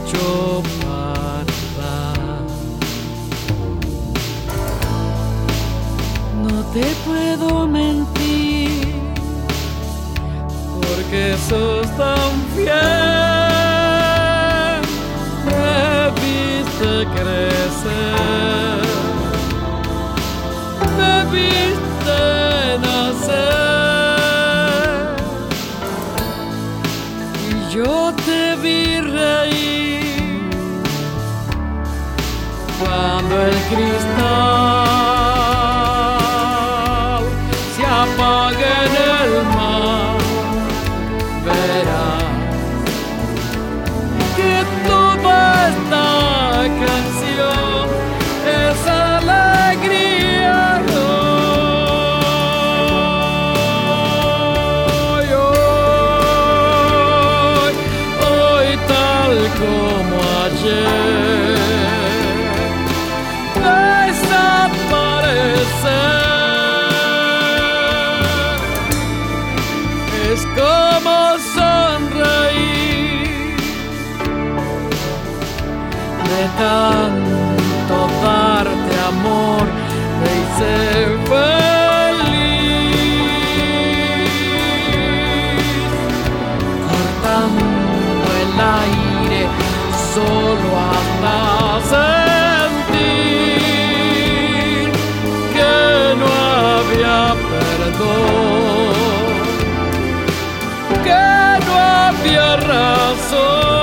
mucho para dar. No te puedo mentir, porque sos tan fiel. Me viste crecer, me viste nacer, y yo te vi reír cuando el cristal se apaga en el mar. Verás que toda esta canción es alegría. Hoy tal como ayer, desaparecer es como sonreír de tanto darte amor. Me hice feliz cortando el aire solo hasta sentir que no había perdón, que no había razón.